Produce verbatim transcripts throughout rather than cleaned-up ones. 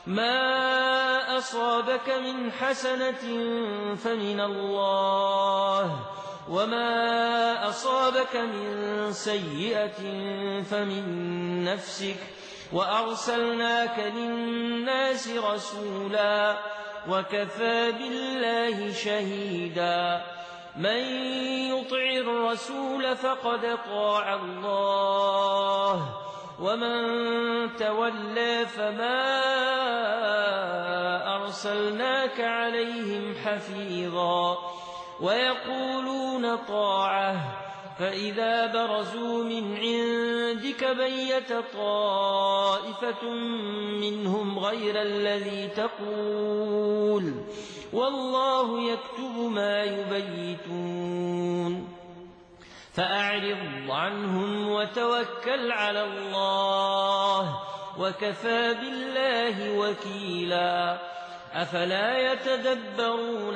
ما أصابك من حسنة فمن الله وما أصابك من سيئة فمن نفسك وأرسلناك للناس رسولا وكفى بالله شهيدا من يطع الرسول فقد طاع الله ومن تولى فما أرسلناك عليهم حفيظا ويقولون طاعة فإذا برزوا من عندك بيت طائفة منهم غير الذي تقول والله يكتب ما يبيتون فأعرض عنهم وتوكل على الله وكفى بالله وكيلا أفلا يتدبرون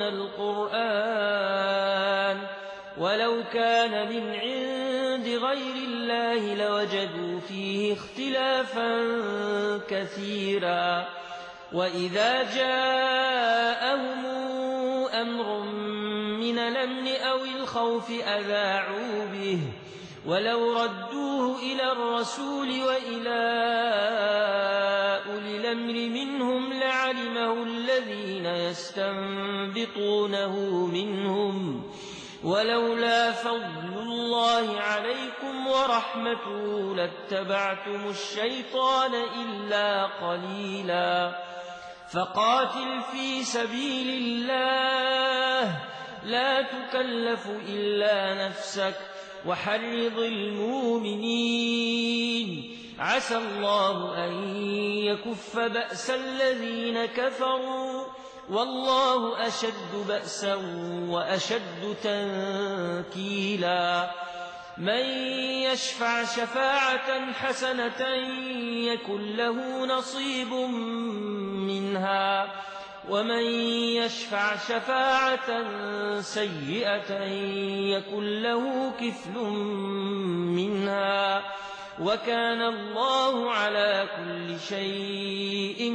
القرآن ولو كان من عند غير الله لوجدوا فيه اختلافا كثيرا وإذا جاءهم أمر من الأمن أو الخوف أذاعوا به ولو ردوه إلى الرسول وإلى أولي الأمر منهم لعلمه الذين يستنبطونه منهم ولولا فضل الله عليكم ورحمته لاتبعتم الشيطان إلا قليلا فقاتل في سبيل الله لا تكلف إلا نفسك وحرض المؤمنين عسى الله أن يكف بأس الذين كفروا والله أشد بأسا وأشد تنكيلا من يشفع شفاعة حسنة يكن له نصيب منها ومن يشفع شفاعة سيئة يكن له كفل منها وكان الله على كل شيء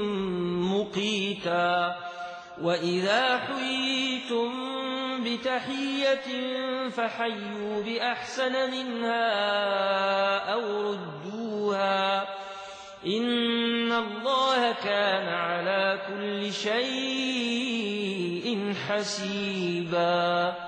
مقيتا وإذا حييتم بتحية فحيوا بأحسن منها أو ردوها إن الله كان على كل شيء حسيبا